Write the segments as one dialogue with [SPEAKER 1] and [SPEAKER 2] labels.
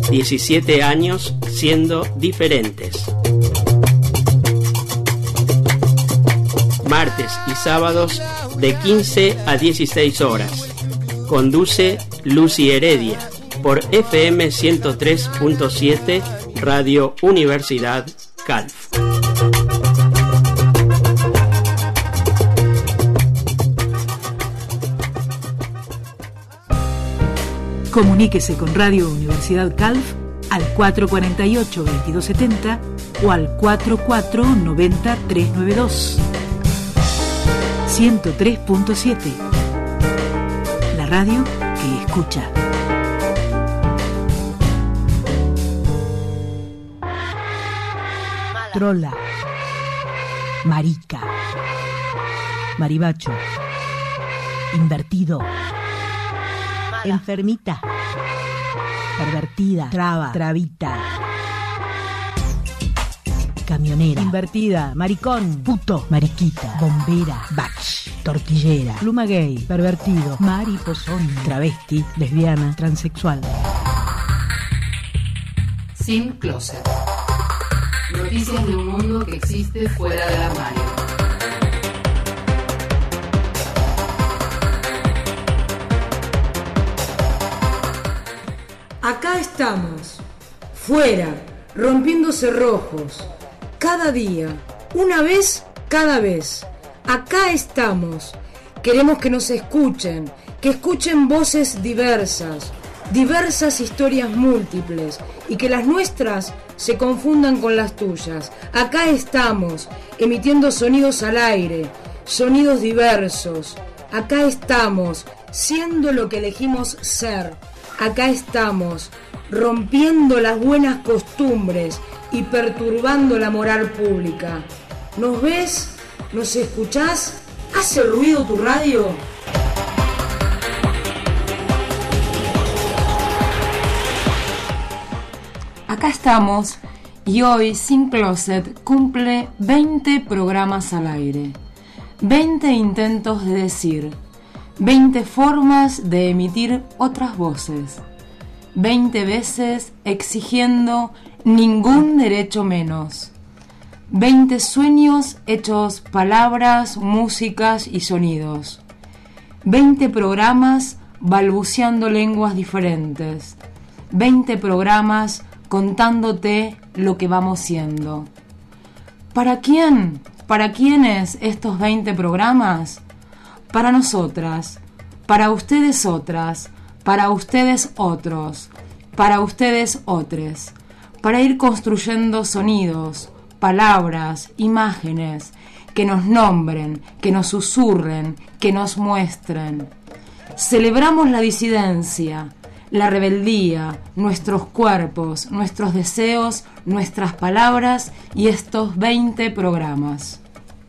[SPEAKER 1] 17 años siendo diferentes. Martes y sábados de 15 a 16 horas. Conduce Lucy Heredia por FM 103.7 Radio Universidad Calf.
[SPEAKER 2] Comuníquese con Radio Universidad Calf al 448-2270 o al 4490-392. 103.7. La radio que escucha. Trola, marica, maribacho, invertido, enfermita, pervertida, traba, trabita, camionera, invertida, maricón, puto, mariquita, bombera, bach, tortillera, pluma gay, pervertido, mariposón, travesti, lesbiana, transexual.
[SPEAKER 3] Sin closet. Noticias de un mundo que existe fuera del armario.
[SPEAKER 4] Acá estamos, fuera, rompiendo cerrojos, cada día, una vez, cada vez. Acá estamos, queremos que nos escuchen, que escuchen voces diversas, diversas historias múltiples y que las nuestras se confundan con las tuyas. Acá estamos, emitiendo sonidos al aire, sonidos diversos. Acá estamos, siendo lo que elegimos ser. Acá estamos, rompiendo las buenas costumbres y perturbando la moral pública. ¿Nos ves? ¿Nos escuchás? ¿Hace ruido tu radio?
[SPEAKER 3] Acá estamos y hoy Sin Closet cumple 20 programas al aire, 20 intentos de decir, 20 formas de emitir otras voces, 20 veces exigiendo ningún derecho menos, 20 sueños hechos palabras, músicas y sonidos, 20 programas balbuceando lenguas diferentes, 20 programas contándote lo que vamos siendo. ¿Para quién? ¿Para quiénes estos 20 programas? Para nosotras, para ustedes otras, para ustedes otros, para ustedes otres, para ir construyendo sonidos, palabras, imágenes, que nos nombren, que nos susurren, que nos muestren. Celebramos la disidencia, la rebeldía, nuestros cuerpos, nuestros deseos, nuestras palabras y estos 20 programas.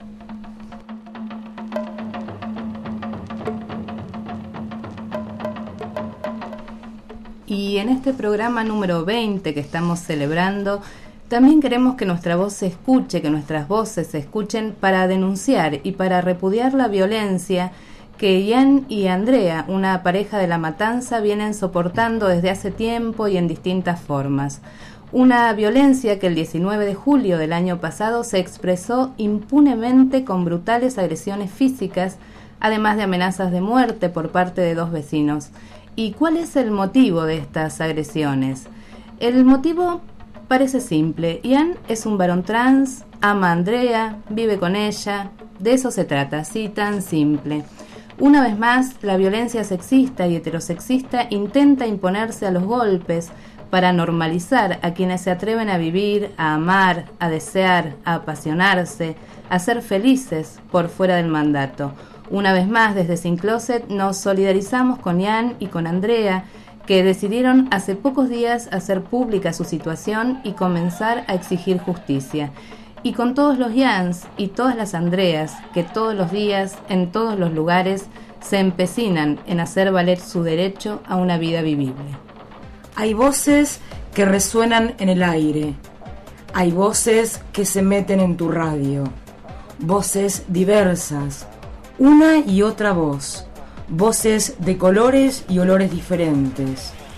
[SPEAKER 5] Y en este programa número 20 que estamos celebrando, también queremos que nuestra voz se escuche, que nuestras voces se escuchen para denunciar y para repudiar la violencia que Ian y Andrea, una pareja de La Matanza, vienen soportando desde hace tiempo y en distintas formas. Una violencia que el 19 de julio del año pasado se expresó impunemente con brutales agresiones físicas, además de amenazas de muerte por parte de 2 vecinos. ¿Y cuál es el motivo de estas agresiones? El motivo parece simple. Ian es un varón trans, ama a Andrea, vive con ella. De eso se trata, así tan simple. Una vez más, la violencia sexista y heterosexista intenta imponerse a los golpes para normalizar a quienes se atreven a vivir, a amar, a desear, a apasionarse, a ser felices por fuera del mandato. Una vez más, desde Sin Closet nos solidarizamos con Ian y con Andrea, que decidieron hace pocos días hacer pública su situación y comenzar a exigir justicia. Y con todos los Ians y todas las Andreas que todos los días, en todos los lugares, se empecinan en hacer valer su derecho a una vida vivible.
[SPEAKER 4] Hay voces que resuenan en el aire. Hay voces que se meten en tu radio. Voces diversas. Una y otra voz. Voces de colores y olores diferentes.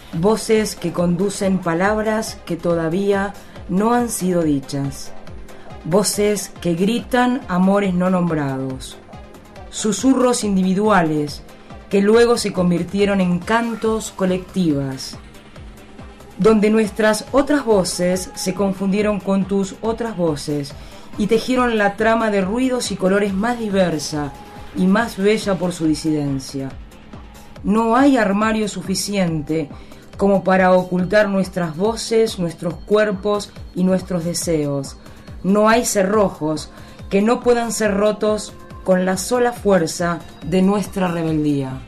[SPEAKER 4] voces que conducen palabras que todavía no han sido dichas, voces que gritan amores no nombrados, susurros individuales que luego se convirtieron en cantos colectivas, donde nuestras otras voces se confundieron con tus otras voces y tejieron la trama de ruidos y colores más diversa y más bella por su disidencia. No hay armario suficiente como para ocultar nuestras voces, nuestros cuerpos y nuestros deseos. No hay cerrojos que no puedan ser rotos con la sola fuerza de nuestra rebeldía.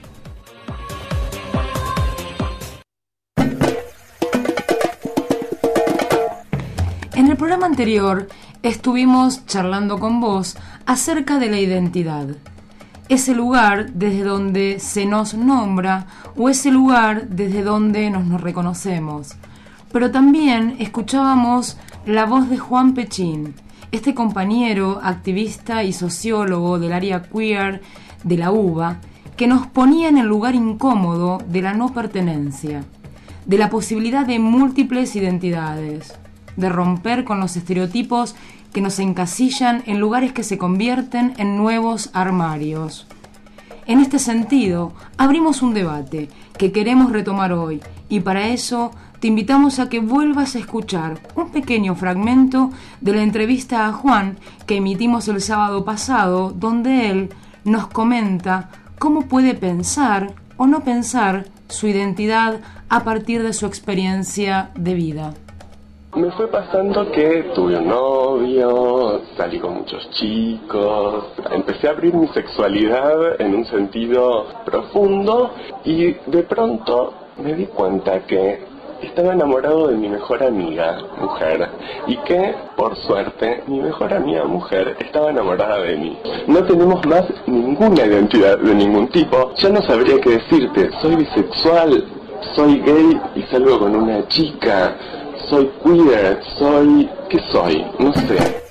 [SPEAKER 4] En el programa anterior estuvimos charlando con vos acerca de la identidad. Ese lugar desde donde se nos nombra o ese lugar desde donde nos reconocemos. Pero también escuchábamos la voz de Juan Pechín, este compañero, activista y sociólogo del área queer de la UBA, que nos ponía en el lugar incómodo de la no pertenencia, de la posibilidad de múltiples identidades, de romper con los estereotipos que nos encasillan en lugares que se convierten en nuevos armarios. En este sentido, abrimos un debate que queremos retomar hoy y para eso te invitamos a que vuelvas a escuchar un pequeño fragmento de la entrevista a Juan que emitimos el sábado pasado, donde él nos comenta cómo puede pensar o no pensar su identidad a partir de su experiencia de vida.
[SPEAKER 6] Me fue pasando que tuve un novio, salí con muchos chicos, empecé a abrir mi sexualidad en un sentido profundo y de pronto me di cuenta que estaba enamorado de mi mejor amiga, mujer, y que, por suerte, mi mejor amiga, mujer, estaba enamorada de mí. No tenemos más ninguna identidad de ningún tipo. Ya no sabría qué decirte, soy bisexual, soy gay y salgo con una chica. Soy queer, ¿qué soy? No sé.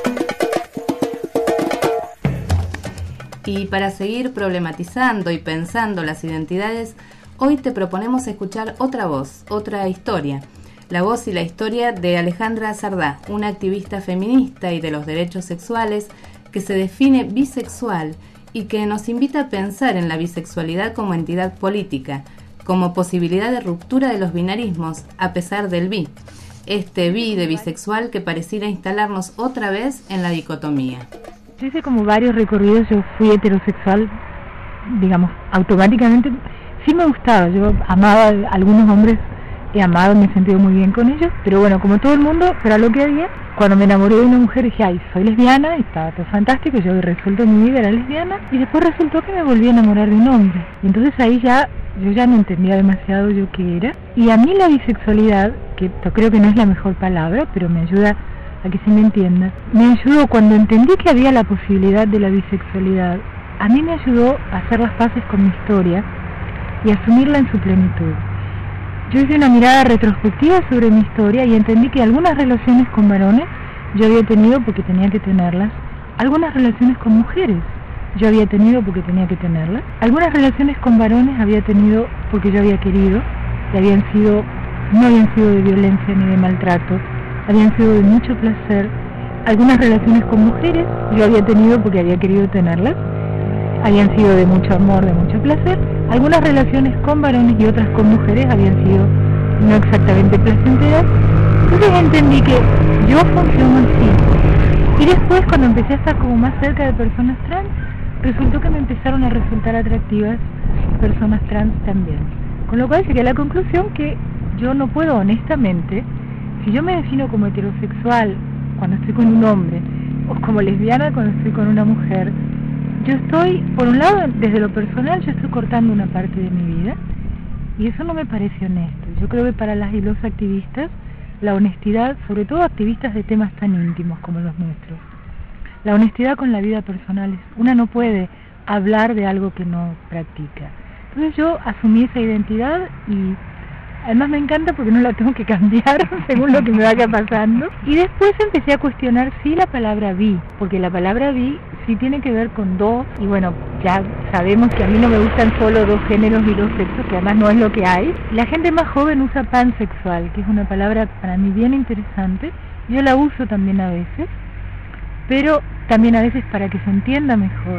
[SPEAKER 5] Y para seguir problematizando y pensando las identidades, hoy te proponemos escuchar otra voz, otra historia. La voz y la historia de Alejandra Sardá, una activista feminista y de los derechos sexuales que se define bisexual y que nos invita a pensar en la bisexualidad como entidad política, como posibilidad de ruptura de los binarismos a pesar del bi. Este bi de bisexual que pareciera instalarnos otra vez en la dicotomía.
[SPEAKER 7] Yo hice como varios recorridos, yo fui heterosexual, digamos, automáticamente. Sí me gustaba, yo amaba a algunos hombres, he amado, me he sentido muy bien con ellos, pero bueno, como todo el mundo, era lo que había. Cuando me enamoré de una mujer dije, ay, soy lesbiana, y estaba todo fantástico, yo había resuelto mi vida, era lesbiana, y después resultó que me volví a enamorar de un hombre. Y entonces ahí yo ya no entendía demasiado yo qué era. Y a mí la bisexualidad, que creo que no es la mejor palabra, pero me ayuda a que se me entienda, me ayudó cuando entendí que había la posibilidad de la bisexualidad, a mí me ayudó a hacer las paces con mi historia y asumirla en su plenitud. Yo hice una mirada retrospectiva sobre mi historia y entendí que algunas relaciones con varones yo había tenido porque tenía que tenerlas, algunas relaciones con mujeres yo había tenido porque tenía que tenerlas, algunas relaciones con varones había tenido porque yo había querido, y no habían sido de violencia ni de maltrato, habían sido de mucho placer. Algunas relaciones con mujeres yo había tenido porque había querido tenerlas, habían sido de mucho amor, de mucho placer. Algunas relaciones con varones y otras con mujeres habían sido no exactamente placenteras. Entonces entendí que yo funciono así. Y después, cuando empecé a estar como más cerca de personas trans, resultó que me empezaron a resultar atractivas personas trans también. Con lo cual llegué a la conclusión que yo no puedo honestamente, si yo me defino como heterosexual cuando estoy con un hombre, o como lesbiana cuando estoy con una mujer, yo estoy, por un lado, desde lo personal, yo estoy cortando una parte de mi vida, y eso no me parece honesto. Yo creo que para las y los activistas, la honestidad, sobre todo activistas de temas tan íntimos como los nuestros, la honestidad con la vida personal es, una no puede hablar de algo que no practica. Entonces yo asumí esa identidad y además me encanta porque no la tengo que cambiar según lo que me vaya pasando. Y después empecé a cuestionar sí la palabra bi, porque la palabra bi sí tiene que ver con dos, y bueno, ya sabemos que a mí no me gustan solo dos géneros y dos sexos, que además no es lo que hay. La gente más joven usa pansexual, que es una palabra para mí bien interesante. Yo la uso también a veces, pero también a veces para que se entienda mejor.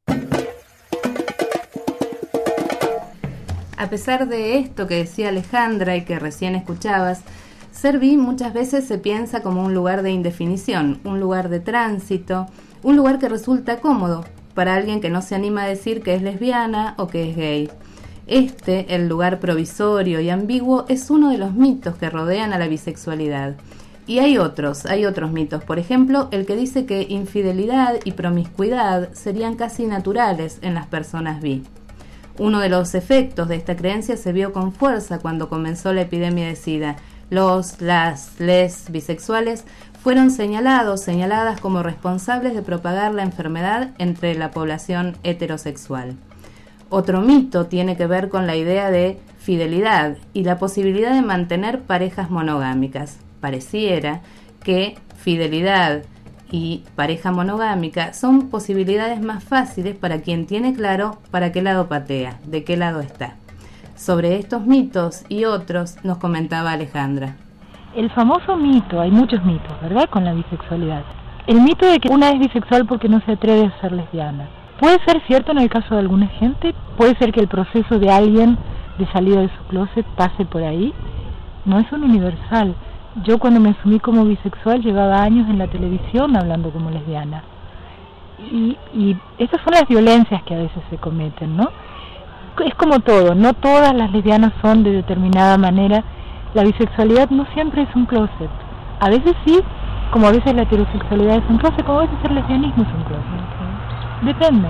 [SPEAKER 5] A pesar de esto que decía Alejandra y que recién escuchabas, ser bi muchas veces se piensa como un lugar de indefinición, un lugar de tránsito, un lugar que resulta cómodo para alguien que no se anima a decir que es lesbiana o que es gay. El lugar provisorio y ambiguo, es uno de los mitos que rodean a la bisexualidad. Y hay otros mitos, por ejemplo, el que dice que infidelidad y promiscuidad serían casi naturales en las personas bi. Uno de los efectos de esta creencia se vio con fuerza cuando comenzó la epidemia de SIDA. Les bisexuales fueron señaladas como responsables de propagar la enfermedad entre la población heterosexual. Otro mito tiene que ver con la idea de fidelidad y la posibilidad de mantener parejas monogámicas. Pareciera que fidelidad y pareja monogámica son posibilidades más fáciles para quien tiene claro para qué lado patea, de qué lado está. Sobre estos mitos y otros nos comentaba Alejandra.
[SPEAKER 7] El famoso mito, hay muchos mitos, ¿verdad?, con la bisexualidad. El mito de que una es bisexual porque no se atreve a ser lesbiana. Puede ser cierto en el caso de alguna gente, puede ser que el proceso de alguien de salida de su closet pase por ahí. No es un universal. Yo cuando me asumí como bisexual llevaba años en la televisión hablando como lesbiana. Y esas son las violencias que a veces se cometen, ¿no? Es como todo, no todas las lesbianas son de determinada manera. La bisexualidad no siempre es un closet. A veces sí, como a veces la heterosexualidad es un closet, como a veces el lesbianismo es un closet. Depende.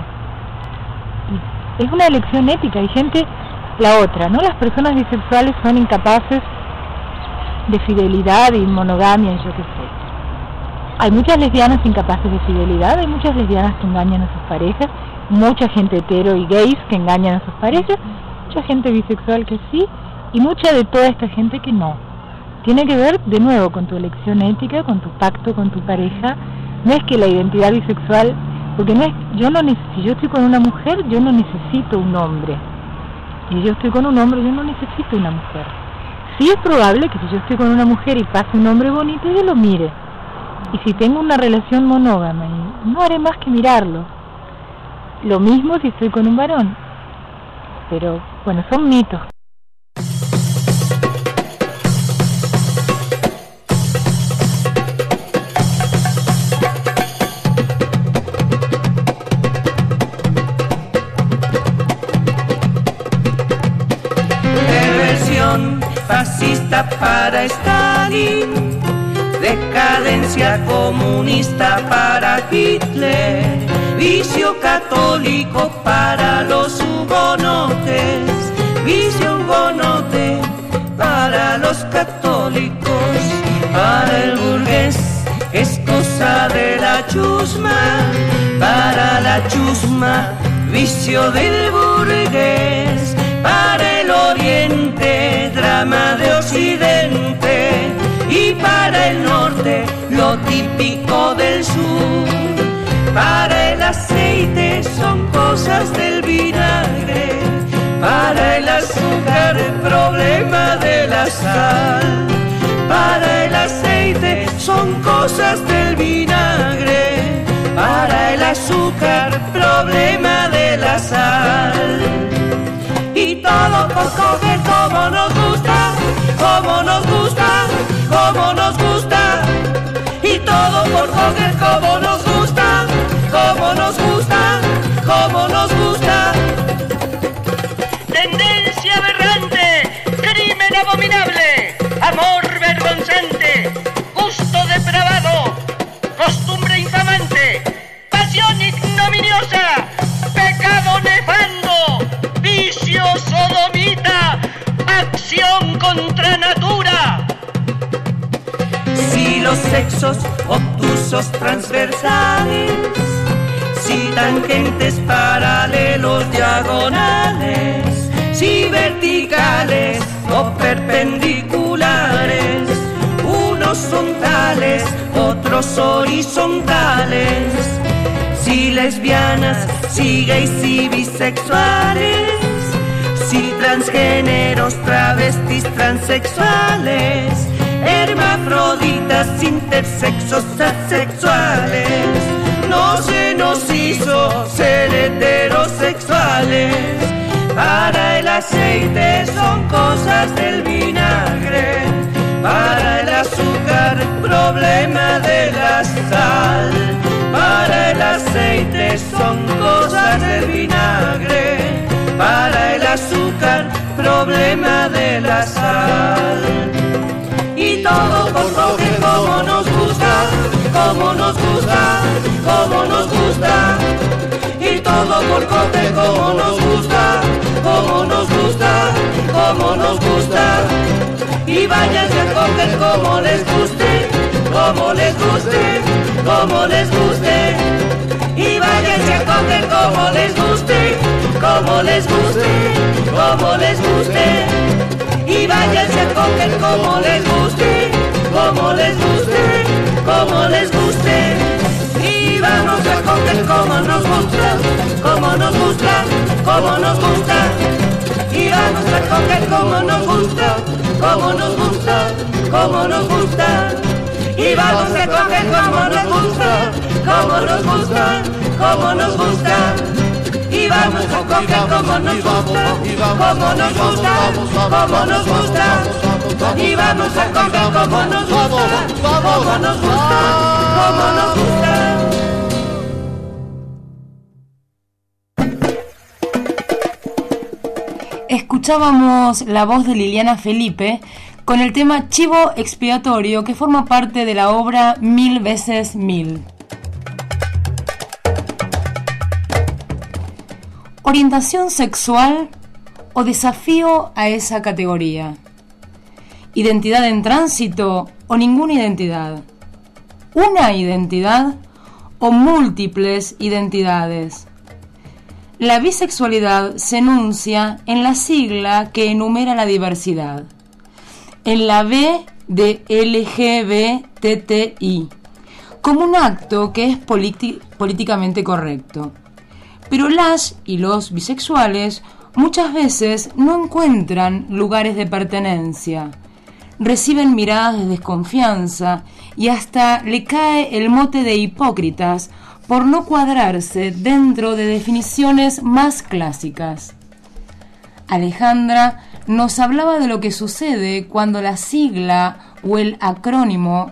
[SPEAKER 7] Y es una elección ética. Hay gente, la otra, ¿no? Las personas bisexuales son incapaces de fidelidad y monogamia y yo qué sé. Hay muchas lesbianas incapaces de fidelidad, hay muchas lesbianas que engañan a sus parejas, mucha gente hetero y gays que engañan a sus parejas, mucha gente bisexual que sí, y mucha de toda esta gente que no. Tiene que ver, de nuevo, con tu elección ética, con tu pacto con tu pareja. No es que la identidad bisexual, porque no es, si yo estoy con una mujer, yo no necesito un hombre. Si yo estoy con un hombre, yo no necesito una mujer. Sí es probable que si yo estoy con una mujer y pase un hombre bonito, yo lo mire. Y si tengo una relación monógama, no haré más que mirarlo. Lo mismo si estoy con un varón. Pero, bueno, son mitos.
[SPEAKER 8] Fascista para Stalin, decadencia comunista para Hitler, vicio católico para los hugonotes, vicio hugonote para los católicos, para el burgués es cosa de la chusma, para la chusma vicio del burgués, para el oriente drama de occidente y para el norte lo típico del sur. Para el aceite son cosas del vinagre, para el azúcar el problema de la sal. Para el aceite son cosas del vinagre, para el azúcar problema de la sal. Y todo por coger como nos gusta, como nos gusta, como nos gusta. Y todo por coger como nos gusta, como nos gusta, como nos gusta. Tendencia aberrante, crimen abominable, amor vergonzante, gusto depravado, costumbre infamante, pasión ignominiosa, pecado nefando, vicio sodomita, acción contra natura. Si los sexos obtusos transversales, si tangentes paralelos diagonales, si verticales o perpendiculares, unos son tales, otros horizontales, si lesbianas, si gays y bisexuales, si transgéneros, travestis, transexuales, hermafroditas, intersexos, asexuales. No se nos hizo ser heterosexuales. Para el aceite son cosas del vinagre, para el azúcar problema de la sal. Para el aceite son cosas del vinagre, para el azúcar problema de la sal. Y todo por coger como nos gusta, como nos gusta, como nos gusta. Y todo por coger como nos gusta, como nos gusta, como nos gusta. Y váyanse a coger como les guste, como les guste, como les guste. Y váyanse a coger como les guste, como les guste, como les guste. Y váyanse a coger como les guste, como les guste, como les guste. Y vamos a coger como nos gusta, como nos gusta, como nos gusta. Y vamos a coger como nos gusta, como nos gusta, como nos gusta. Y vamos a coger como nos gusta, como nos gusta, como nos gusta. Y vamos a coger como nos gusta, como nos gusta, como nos gusta. Y vamos a coger como nos gusta, como nos gusta, como nos gusta.
[SPEAKER 4] Escuchábamos la voz de Liliana Felipe con el tema Chivo Expiatorio, que forma parte de la obra 1000 veces 1000. ¿Orientación sexual o desafío a esa categoría? ¿Identidad en tránsito o ninguna identidad? ¿Una identidad o múltiples identidades? La bisexualidad se enuncia en la sigla que enumera la diversidad, en la B de LGBTI, como un acto que es políticamente correcto. Pero las y los bisexuales muchas veces no encuentran lugares de pertenencia, reciben miradas de desconfianza y hasta le cae el mote de hipócritas por no cuadrarse dentro de definiciones más clásicas. Alejandra nos hablaba de lo que sucede cuando la sigla o el acrónimo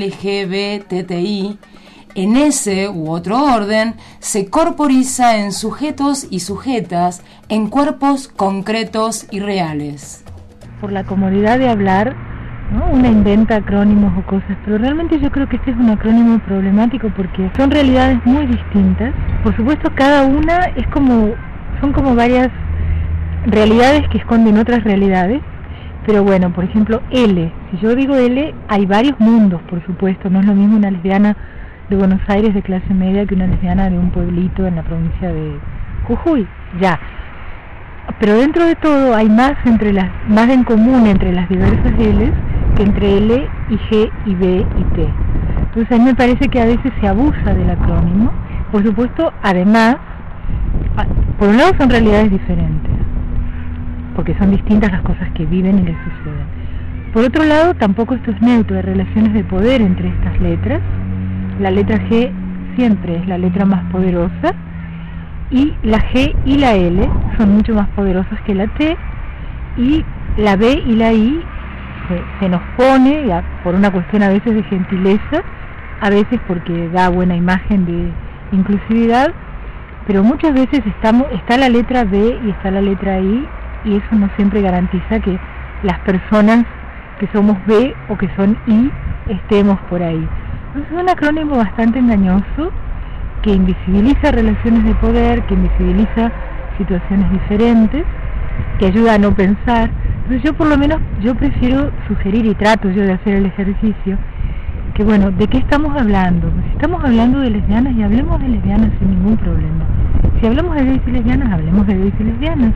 [SPEAKER 4] LGBTI, en ese u otro orden, se corporiza en sujetos y sujetas, en cuerpos concretos y reales.
[SPEAKER 7] Por la comodidad de hablar, ¿no? Una inventa acrónimos o cosas, pero realmente yo creo que este es un acrónimo problemático porque son realidades muy distintas. Por supuesto, cada una son como varias realidades que esconden otras realidades, pero bueno, por ejemplo, L. Si yo digo L, hay varios mundos, por supuesto. No es lo mismo una lesbiana de Buenos Aires de clase media que una lesbiana de un pueblito en la provincia de Jujuy, ya. Pero dentro de todo hay más en común entre las diversas L's que entre L y G y B y T. Entonces a mí me parece que a veces se abusa del acrónimo. Por supuesto, además, por un lado son realidades diferentes, porque son distintas las cosas que viven y les suceden. Por otro lado, tampoco esto es neutro, hay relaciones de poder entre estas letras. La letra G siempre es la letra más poderosa, y la G y la L son mucho más poderosas que la T, y la B y la I se nos pone, por una cuestión a veces de gentileza, a veces porque da buena imagen de inclusividad, pero muchas veces está la letra B y está la letra I, y eso no siempre garantiza que las personas que somos B o que son I estemos por ahí. Entonces es un acrónimo bastante engañoso, que invisibiliza relaciones de poder, que invisibiliza situaciones diferentes, que ayuda a no pensar. Entonces yo por lo menos, yo prefiero sugerir, y trato yo de hacer el ejercicio, que bueno, ¿de qué estamos hablando? Si estamos hablando de lesbianas, y hablemos de lesbianas sin ningún problema. Si hablamos de gays y lesbianas, hablemos de gays y lesbianas.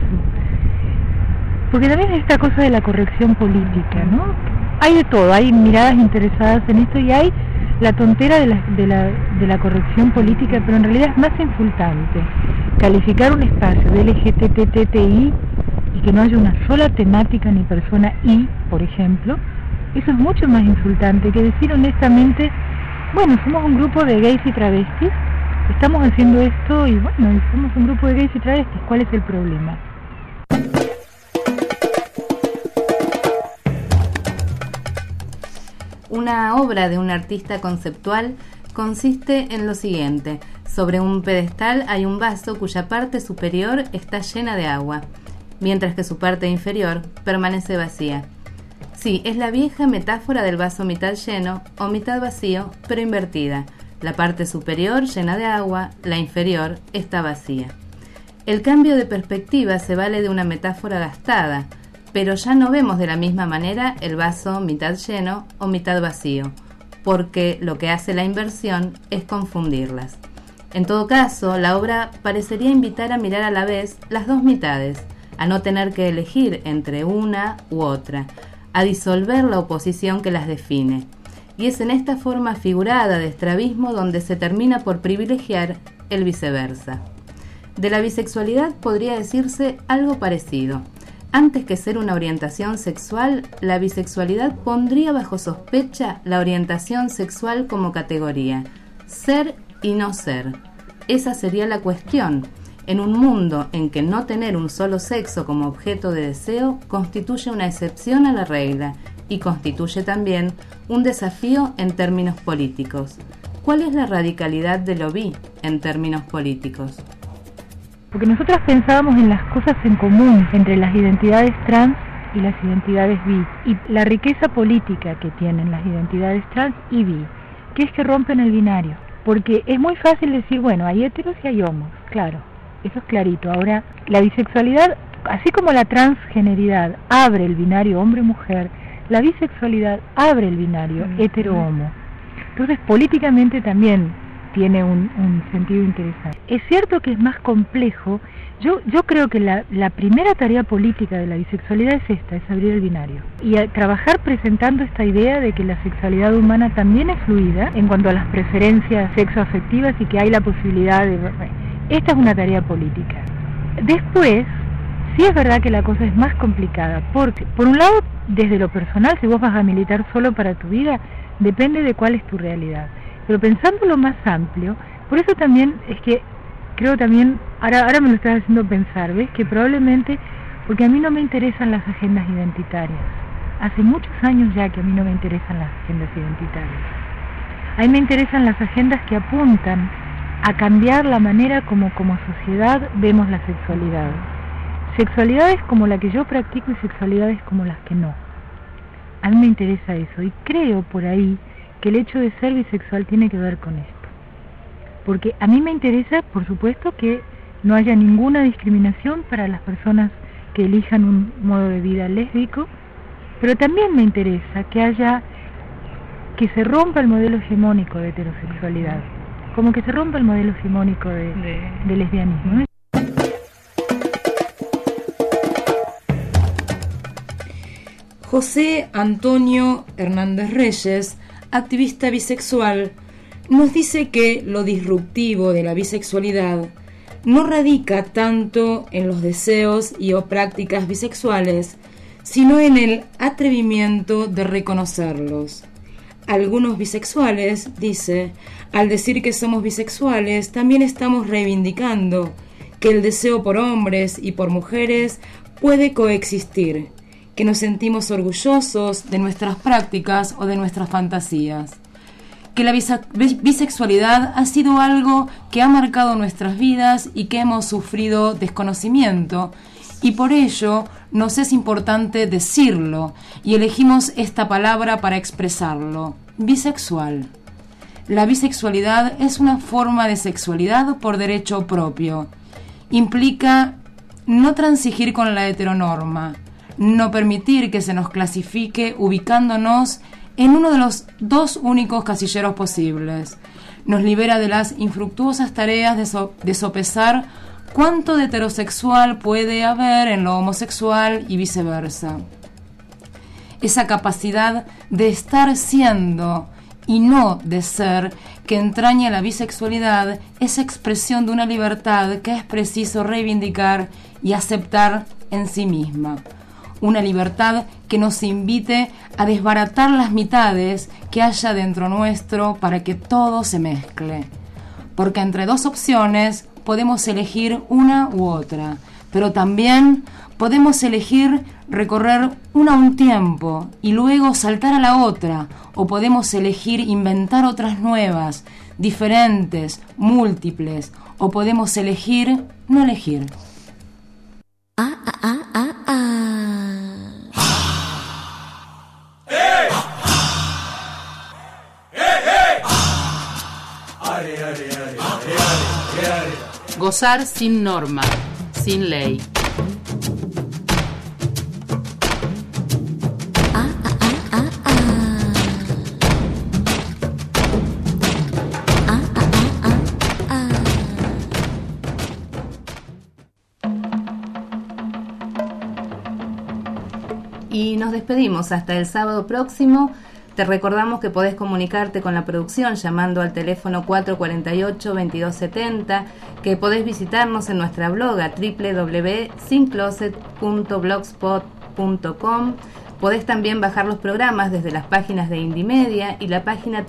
[SPEAKER 7] Porque también es esta cosa de la corrección política, ¿no? Hay de todo, hay miradas interesadas en esto y hay la tontera de la corrección política, pero en realidad es más insultante calificar un espacio de LGTTI y que no haya una sola temática ni persona I, por ejemplo. Eso es mucho más insultante que decir honestamente, bueno, somos un grupo de gays y travestis, estamos haciendo esto y bueno, somos un grupo de gays y travestis, ¿cuál es el problema?
[SPEAKER 5] Una obra de un artista conceptual consiste en lo siguiente: sobre un pedestal hay un vaso cuya parte superior está llena de agua, mientras que su parte inferior permanece vacía. Sí, es la vieja metáfora del vaso mitad lleno o mitad vacío, pero invertida. La parte superior llena de agua, la inferior está vacía. El cambio de perspectiva se vale de una metáfora gastada, pero ya no vemos de la misma manera el vaso mitad lleno o mitad vacío, porque lo que hace la inversión es confundirlas. En todo caso, la obra parecería invitar a mirar a la vez las dos mitades, a no tener que elegir entre una u otra, a disolver la oposición que las define. Y es en esta forma figurada de estrabismo donde se termina por privilegiar el viceversa. De la bisexualidad podría decirse algo parecido. Antes que ser una orientación sexual, la bisexualidad pondría bajo sospecha la orientación sexual como categoría, ser y no ser. Esa sería la cuestión, en un mundo en que no tener un solo sexo como objeto de deseo constituye una excepción a la regla y constituye también un desafío en términos políticos. ¿Cuál es la radicalidad de lo bi en términos políticos?
[SPEAKER 7] Porque nosotros pensábamos en las cosas en común entre las identidades trans y las identidades bi, y la riqueza política que tienen las identidades trans y bi, que es que rompen el binario. Porque es muy fácil decir, bueno, hay heteros y hay homos, claro, eso es clarito. Ahora, la bisexualidad, así como la transgeneridad abre el binario hombre-mujer, la bisexualidad abre el binario hetero-homo. Entonces, políticamente también tiene un sentido interesante. Es cierto que es más complejo. Yo creo que la primera tarea política de la bisexualidad es esta, es abrir el binario. Y trabajar presentando esta idea de que la sexualidad humana también es fluida en cuanto a las preferencias sexoafectivas y que hay la posibilidad de... Esta es una tarea política. Después, sí es verdad que la cosa es más complicada, porque, por un lado, desde lo personal, si vos vas a militar solo para tu vida, depende de cuál es tu realidad. Pero pensándolo más amplio, por eso también es que creo también, ahora me lo estás haciendo pensar, ¿ves? Que probablemente, porque a mí no me interesan las agendas identitarias. Hace muchos años ya que a mí no me interesan las agendas identitarias. A mí me interesan las agendas que apuntan a cambiar la manera como sociedad vemos la sexualidad. Sexualidades como la que yo practico y sexualidades como las que no. A mí me interesa eso y creo por ahí que el hecho de ser bisexual tiene que ver con esto. Porque a mí me interesa, por supuesto, que no haya ninguna discriminación para las personas que elijan un modo de vida lésbico, pero también me interesa que se rompa el modelo hegemónico de heterosexualidad, como que se rompa el modelo hegemónico de lesbianismo, ¿no?
[SPEAKER 4] José Antonio Hernández Reyes, activista bisexual, nos dice que lo disruptivo de la bisexualidad no radica tanto en los deseos y o prácticas bisexuales, sino en el atrevimiento de reconocerlos. Algunos bisexuales, dice, al decir que somos bisexuales, también estamos reivindicando que el deseo por hombres y por mujeres puede coexistir, que nos sentimos orgullosos de nuestras prácticas o de nuestras fantasías, que la bisexualidad ha sido algo que ha marcado nuestras vidas y que hemos sufrido desconocimiento, y por ello nos es importante decirlo, y elegimos esta palabra para expresarlo: bisexual. La bisexualidad es una forma de sexualidad por derecho propio. Implica no transigir con la heteronorma, no permitir que se nos clasifique ubicándonos en uno de los dos únicos casilleros posibles. Nos libera de las infructuosas tareas de sopesar cuánto de heterosexual puede haber en lo homosexual y viceversa. Esa capacidad de estar siendo y no de ser, que entraña la bisexualidad, es expresión de una libertad que es preciso reivindicar y aceptar en sí misma. Una libertad que nos invite a desbaratar las mitades que haya dentro nuestro para que todo se mezcle. Porque entre dos opciones podemos elegir una u otra, pero también podemos elegir recorrer una un tiempo y luego saltar a la otra, o podemos elegir inventar otras nuevas, diferentes, múltiples, o podemos elegir no elegir.
[SPEAKER 3] Gozar sin norma, sin ley.
[SPEAKER 5] Y nos despedimos hasta el sábado próximo. Te recordamos que podés comunicarte con la producción llamando al teléfono 448-2270, que podés visitarnos en nuestra blog www.sincloset.blogspot.com. Podés también bajar los programas desde las páginas de Indimedia y la página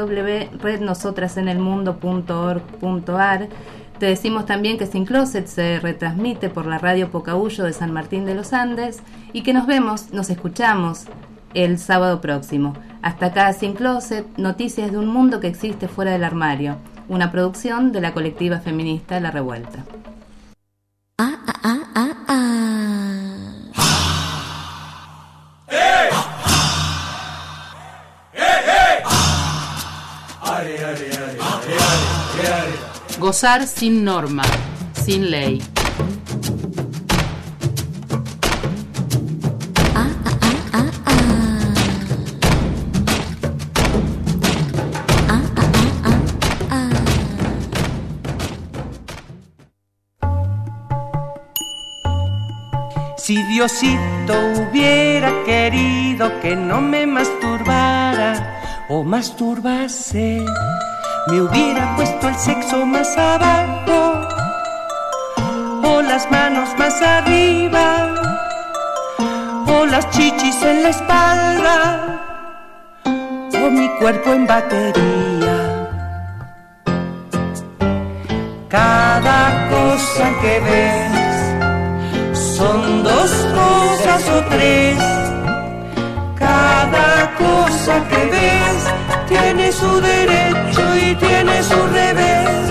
[SPEAKER 5] www.rednosotrasenelmundo.org.ar. Te decimos también que Sin Closet se retransmite por la radio Pocahuyo de San Martín de los Andes y que nos escuchamos el sábado próximo. Hasta acá Sin Closet, noticias de un mundo que existe fuera del armario, una producción de la colectiva feminista La Revuelta.
[SPEAKER 3] Gozar sin norma, sin ley.
[SPEAKER 8] Si Diosito hubiera querido que no me masturbara o masturbase, me hubiera puesto el sexo más abajo o las manos más arriba o las chichis en la espalda o mi cuerpo en batería. Cada cosa que ves son dos cosas o tres. Cada cosa que ves tiene su derecho y tiene su revés.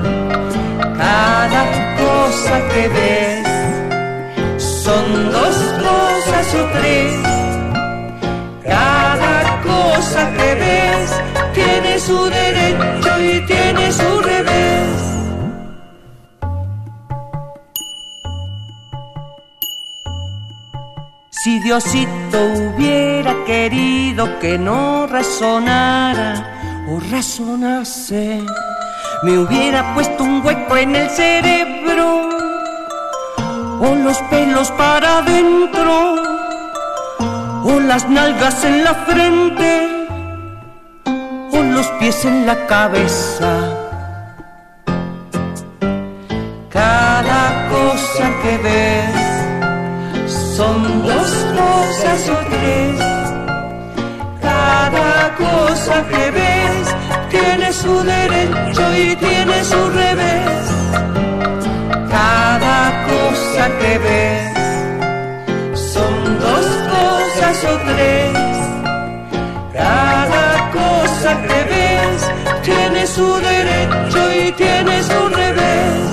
[SPEAKER 8] Cada cosa que ves son dos cosas o tres. Cada cosa que ves tiene su derecho y tiene su revés. Si Diosito hubiera querido que no razonara o razonase, me hubiera puesto un hueco en el cerebro o los pelos para adentro o las nalgas en la frente o los pies en la cabeza. Cada cosa que ves son dos cosas o tres. Cada cosa que ves tiene su derecho y tiene su revés. Cada cosa que ves son dos cosas o tres. Cada cosa que ves tiene su derecho y tiene su revés.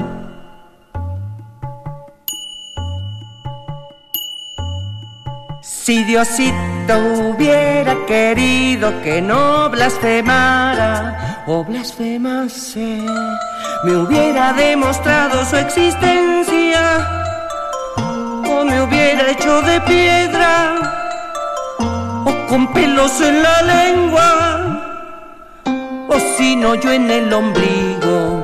[SPEAKER 8] Si Diosito hubiera querido que no blasfemara o blasfemase, me hubiera demostrado su existencia o me hubiera hecho de piedra o con pelos en la lengua o sin hoyo en el ombligo.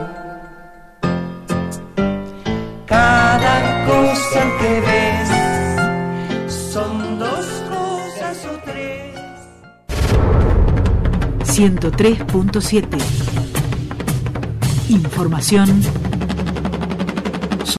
[SPEAKER 8] Cada cosa que ves son dos cosas o tres.
[SPEAKER 2] 103.7. Información